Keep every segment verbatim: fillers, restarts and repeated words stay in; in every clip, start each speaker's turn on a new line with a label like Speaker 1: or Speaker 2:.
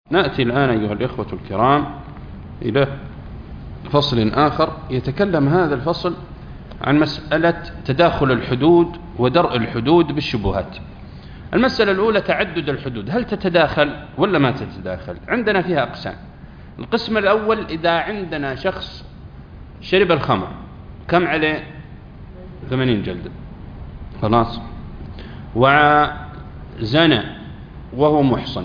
Speaker 1: نأتي الآن أيها الإخوة الكرام إلى فصل آخر يتكلم هذا الفصل عن مسألة تداخل الحدود ودرء الحدود بالشبهات. المسألة الأولى تعدد الحدود، هل تتداخل ولا ما تتداخل؟ عندنا فيها أقسام. القسم الأول، إذا عندنا شخص شرب الخمر كم عليه؟ ثمانين جلدة، خلاص، وزنى وهو محصن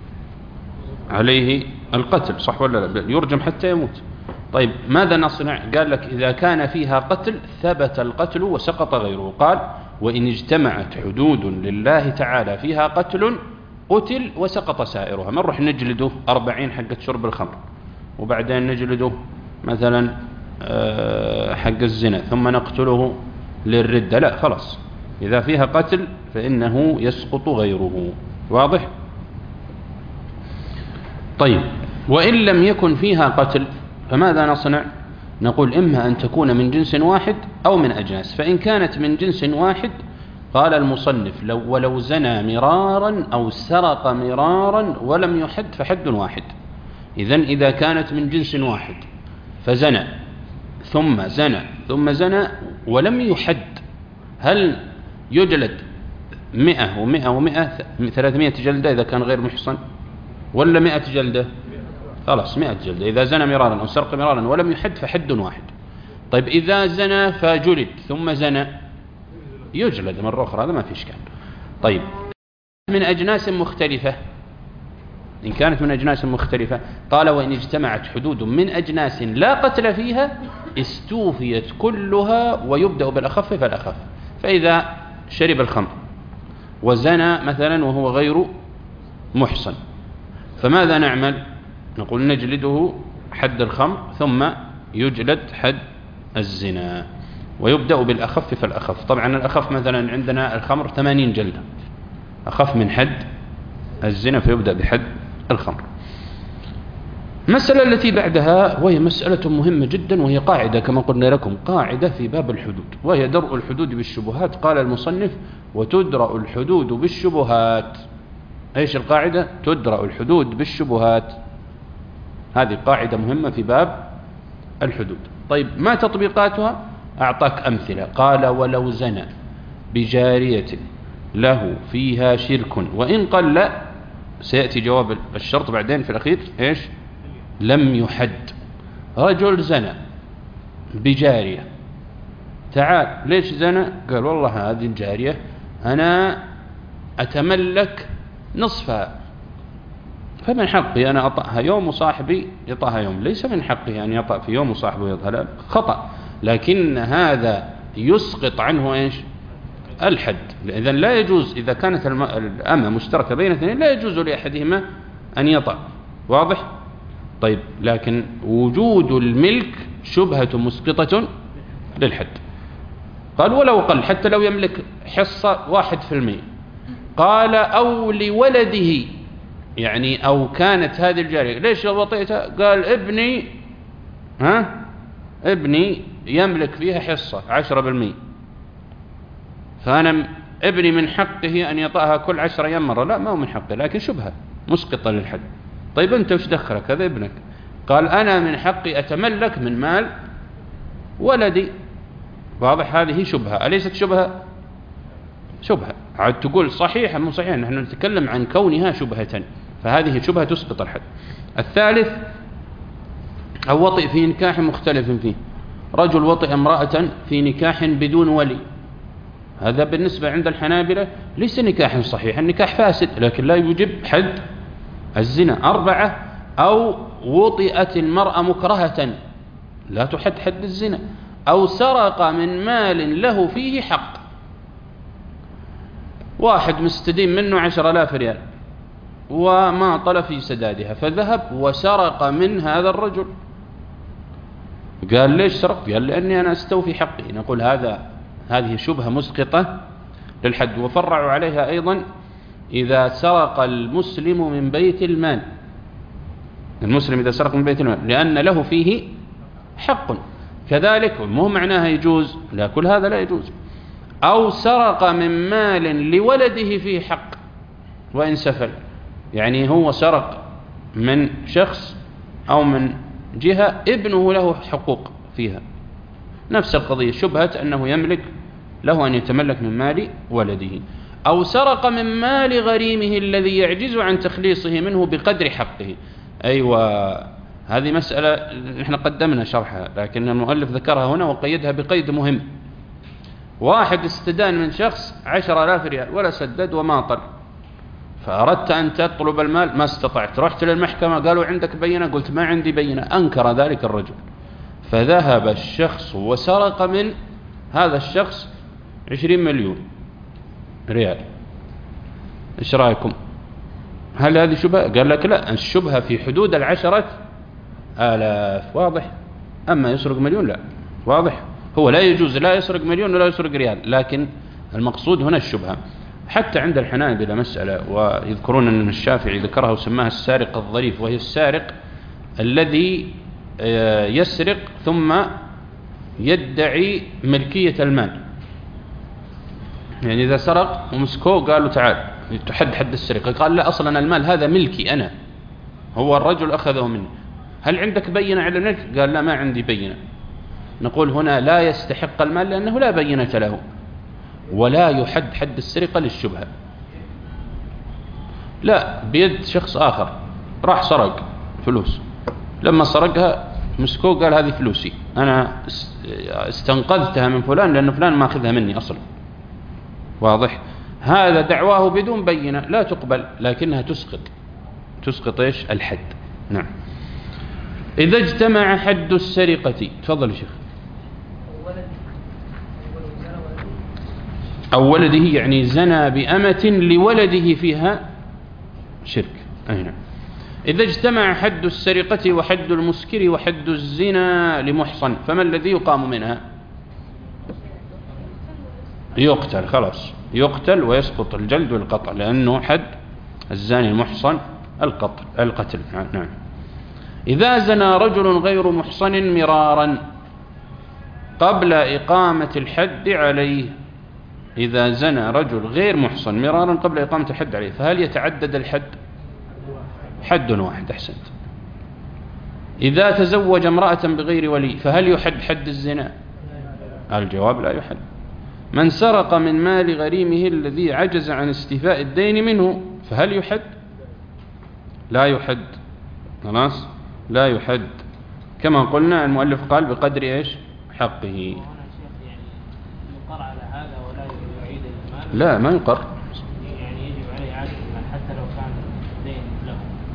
Speaker 1: عليه القتل، صح ولا لا؟ يرجم حتى يموت. طيب ماذا نصنع؟ قال لك إذا كان فيها قتل ثبت القتل وسقط غيره. قال وإن اجتمعت حدود لله تعالى فيها قتل قتل وسقط سائرها. ما نروح نجلده أربعين حق شرب الخمر وبعدين نجلده مثلا حق الزنا ثم نقتله للردة، لا، خلاص، إذا فيها قتل فإنه يسقط غيره. واضح؟ طيب وإن لم يكن فيها قتل فماذا نصنع؟ نقول إما أن تكون من جنس واحد أو من أجناس. فإن كانت من جنس واحد قال المصنف لو ولو زنى مرارا أو سرق مرارا ولم يحد فحد واحد. إذن إذا كانت من جنس واحد فزنى ثم زنى ثم زنى ولم يحد، هل يجلد مئة ومئة ومئة ثلاثمائة جلدة إذا كان غير محصن، ولا مئة جلدة؟ خلاص مئة جلدة إذا زنى مرارا أو سرق مرارا ولم يحد فحد واحد. طيب إذا زنى فجلد ثم زنى يجلد مرة أخرى، هذا ما في إشكال. طيب من أجناس مختلفة، إن كانت من أجناس مختلفة قال وإن اجتمعت حدود من أجناس لا قتل فيها استوفيت كلها ويبدأ بالأخف فالأخف. فإذا شرب الخمر وزنى مثلا وهو غير محصن فماذا نعمل؟ نقول نجلده حد الخمر ثم يجلد حد الزنا ويبدأ بالأخف فالأخف. طبعا الأخف مثلا عندنا الخمر ثمانين جلدة، أخف من حد الزنا فيبدأ بحد الخمر. المسألة التي بعدها وهي مسألة مهمة جدا، وهي قاعدة كما قلنا لكم، قاعدة في باب الحدود، وهي درء الحدود بالشبهات. قال المصنف وتدرأ الحدود بالشبهات. ايش القاعدة؟ تدرأ الحدود بالشبهات، هذه قاعدة مهمة في باب الحدود. طيب ما تطبيقاتها؟ أعطاك أمثلة. قال ولو زنى بجارية له فيها شرك وإن قل لا، سيأتي جواب الشرط بعدين في الأخير، إيش؟ لم يحد. رجل زنى بجارية، تعال ليش زنى؟ قال والله هذه الجارية أنا أتملك نصفها فمن حقي أنا أطأها يوم وصاحبي يطأها يوم. ليس من حقه أن يطأ في يوم وصاحبه يطأها، لا، خطأ، لكن هذا يسقط عنه إيش؟ الحد. إذن لا يجوز إذا كانت الأمة مشتركة بين اثنين لا يجوز لأحدهما أن يطأ. واضح؟ طيب لكن وجود الملك شبهة مسقطة للحد. قال ولو قل، حتى لو يملك حصة واحد في المئة. قال أو لولده، يعني أو كانت هذه الجارية، ليش وطئتها؟ قال ابني ها ابني يملك فيها حصة عشرة بالمئة، فأنا ابني من حقه أن يطأها كل عشر أيام مرة. لا، ما هو من حقه، لكن شبهة مسقطة للحد. طيب أنت وش دخلك؟ هذا ابنك. قال أنا من حقي أتملك من مال ولدي. واضح؟ هذه شبهة، أليست شبهة؟ شبهة. عاد تقول صحيحة مو صحيحة، نحن نتكلم عن كونها شبهة، فهذه شبهة تسقط الحد. الثالث أو وطئ في نكاح مختلف فيه. رجل وطئ امرأة في نكاح بدون ولي، هذا بالنسبة عند الحنابلة ليس نكاح صحيح، النكاح فاسد، لكن لا يوجب حد الزنا. أربعة أو وطئت المرأة مكرهة لا تحد حد الزنا. أو سرق من مال له فيه حق، واحد مستدين منه عشر آلاف ريال وما طلب في سدادها فذهب وسرق من هذا الرجل. قال ليش سرقت؟ قال لأني أنا أستوفي حقي. نقول هذا هذه شبهة مسقطة للحد. وفرعوا عليها أيضا إذا سرق المسلم من بيت المال، المسلم إذا سرق من بيت المال لأن له فيه حق كذلك، مو معناها يجوز، لا، كل هذا لا يجوز. أو سرق من مال لولده فيه حق وإن سفل، يعني هو سرق من شخص أو من جهة ابنه له حقوق فيها، نفس القضية شبهة أنه يملك له أن يتملك من مال ولده، أو سرق من مال غريمه الذي يعجز عن تخليصه منه بقدر حقه. أيوة، هذه مسألة نحن قدمنا شرحها، لكن المؤلف ذكرها هنا وقيدها بقيد مهم. واحد استدان من شخص عشر آلاف ريال ولا سدد وماطل، فأردت أن تطلب المال ما استطعت، رحت للمحكمة قالوا عندك بينة، قلت ما عندي بينة، أنكر ذلك الرجل، فذهب الشخص وسرق من هذا الشخص عشرين مليون ريال. إيش رأيكم؟ هل هذه شبهة؟ قال لك لا، الشبهة في حدود العشرة آلاف، واضح؟ أما يسرق مليون لا، واضح؟ هو لا يجوز لا يسرق مليون ولا يسرق ريال، لكن المقصود هنا الشبهة. حتى عند الحنابلة مسألة، ويذكرون أن الشافعي ذكرها وسماها السارق الظريف، وهي السارق الذي يسرق ثم يدعي ملكية المال. يعني إذا سرق ومسكوه قالوا تعال تحد حد السرقة، قال لا أصلا المال هذا ملكي أنا، هو الرجل أخذه مني، هل عندك بينة على الملك؟ قال لا ما عندي بينة. نقول هنا لا يستحق المال لأنه لا بينة له، ولا يحد حد السرقة للشبهة، لا بيد شخص آخر راح سرق فلوس، لما سرقها مسكوه قال هذه فلوسي أنا استنقذتها من فلان لأن فلان ما أخذها مني أصلا، واضح؟ هذا دعواه بدون بينة لا تقبل، لكنها تسقط تسقط إيش؟ الحد. نعم. إذا اجتمع حد السرقة، تفضل شيخ. أو ولده، يعني زنى بأمة لولده فيها شرك. أي نعم. إذا اجتمع حد السرقة وحد المسكر وحد الزنا لمحصن، فما الذي يقام منها؟ يقتل، خلاص يقتل ويسقط الجلد والقطع، لأنه حد الزاني المحصن القتل القتل. نعم. إذا زنى رجل غير محصن مرارا قبل إقامة الحد عليه، إذا زنى رجل غير محصن مرارا قبل إقامة الحد عليه، فهل يتعدد الحد؟ حد واحد. أحسنت. إذا تزوج امرأة بغير ولي، فهل يحد حد الزنا؟ الجواب لا يحد. من سرق من مال غريمه الذي عجز عن استيفاء الدين منه، فهل يحد؟ لا يحد. خلاص لا يحد، كما قلنا المؤلف قال بقدر إيش؟ حقه. لا ما يقر،
Speaker 2: يعني يجب عليه إعادة المال حتى لو كان دين له.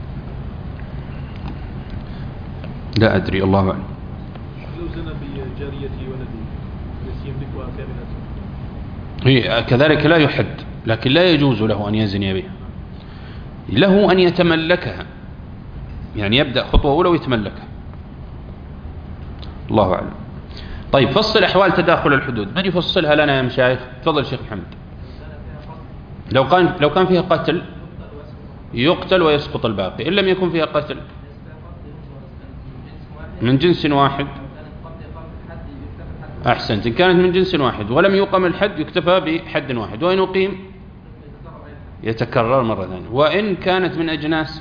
Speaker 1: لا أدري، الله أعلم.
Speaker 3: لو زنى بجارية ولده التي يملكها كاملة،
Speaker 1: هي كذلك لا يحد، لكن لا يجوز له أن يزني بها، له أن يتملكها، يعني يبدأ خطوة أولى ويتملكها، الله أعلم. طيب فصل أحوال تداخل الحدود، من يفصلها لنا يا مشايخ؟ تفضل شيخ محمد. لو كان لو كان فيها قتل يقتل ويسقط الباقي، إن لم يكن فيها قتل من جنس واحد. أحسنت. إن كانت من جنس واحد ولم يقم الحد يكتفى بحد واحد، وإن أقيم يتكرر مرة ثانية، وإن كانت من أجناس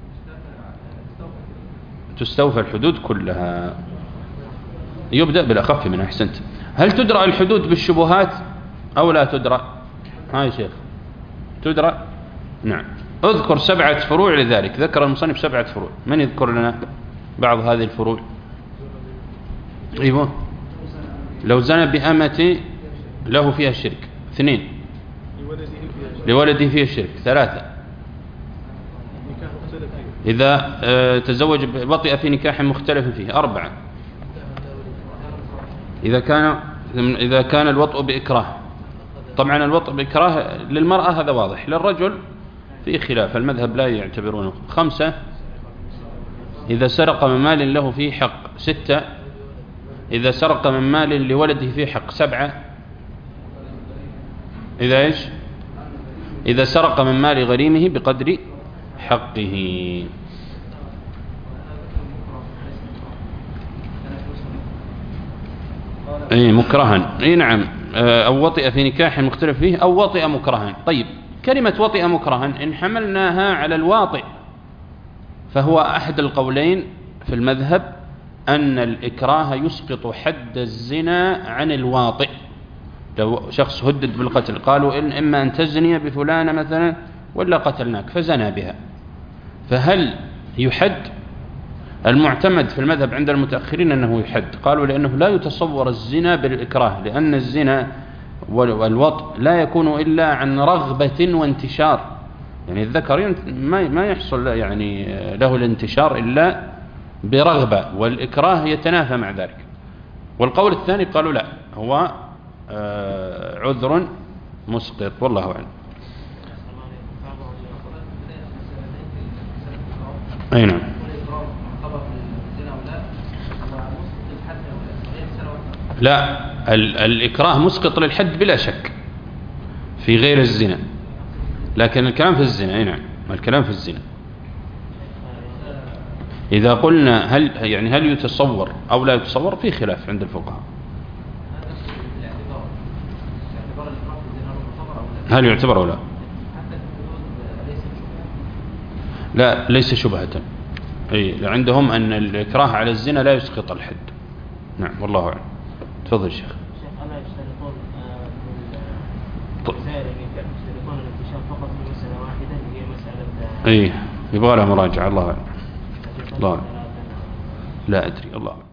Speaker 1: تستوفى الحدود كلها. يبدأ بالأخف من. أحسنت. هل تدرأ الحدود بالشبهات أو لا تدرأ؟ هاي شيخ تدرأ. نعم. اذكر سبعة فروع لذلك، ذكر المصنف سبعة فروع، من يذكر لنا بعض هذه الفروع؟ ايوه. لو زنى بأمة له فيها الشرك. اثنين، لولده فيها الشرك. ثلاثة، إذا اه تزوج بطئ في نكاح مختلف فيه. أربعة، إذا كان إذا كان الوطء بإكراه. طبعا الوطء بإكراه للمرأة هذا واضح، للرجل في خلاف، المذهب لا يعتبرونه. خمسة، إذا سرق من مال له فيه حق. ستة، إذا سرق من مال لولده فيه حق. سبعة، إذا إيش؟ إذا سرق من مال غريمه بقدر حقه. أي مكرها. أي نعم. أو وطئ في نكاح مختلف فيه، أو وطئ مكرها. طيب كلمة وطئ مكرها إن حملناها على الواطئ فهو أحد القولين في المذهب أن الإكراه يسقط حد الزنا عن الواطئ. لو شخص هدد بالقتل قالوا إن إما أن تزني بفلانة مثلا ولا قتلناك فزنى بها، فهل يحد؟ المعتمد في المذهب عند المتأخرين أنه يحد، قالوا لأنه لا يتصور الزنا بالإكراه، لأن الزنا والوطء لا يكون إلا عن رغبة وانتشار، يعني الذكر ما يحصل يعني له الانتشار إلا برغبة، والإكراه يتنافى مع ذلك. والقول الثاني قالوا لا، هو عذر مسقط، والله أعلم. أي نعم. لا، الإكراه مسقط للحد بلا شك في غير الزنا، لكن الكلام في الزنا. أي نعم، الكلام في الزنا. إذا قلنا هل يعني هل يتصور أو لا يتصور، في خلاف عند الفقهاء. هل يعتبر أو لا؟ لا، ليس شبهة. أي عندهم أن الإكراه على الزنا لا يسقط الحد. نعم، والله أعلم. تفضل شيخ.
Speaker 2: ألا يشترطون يشترطون الانتشار فقط في مسألة واحدة هي مسألة.
Speaker 1: أي يبغى لها مراجعة. الله أعلم. الله أعلم. لا أدري. الله أعلم.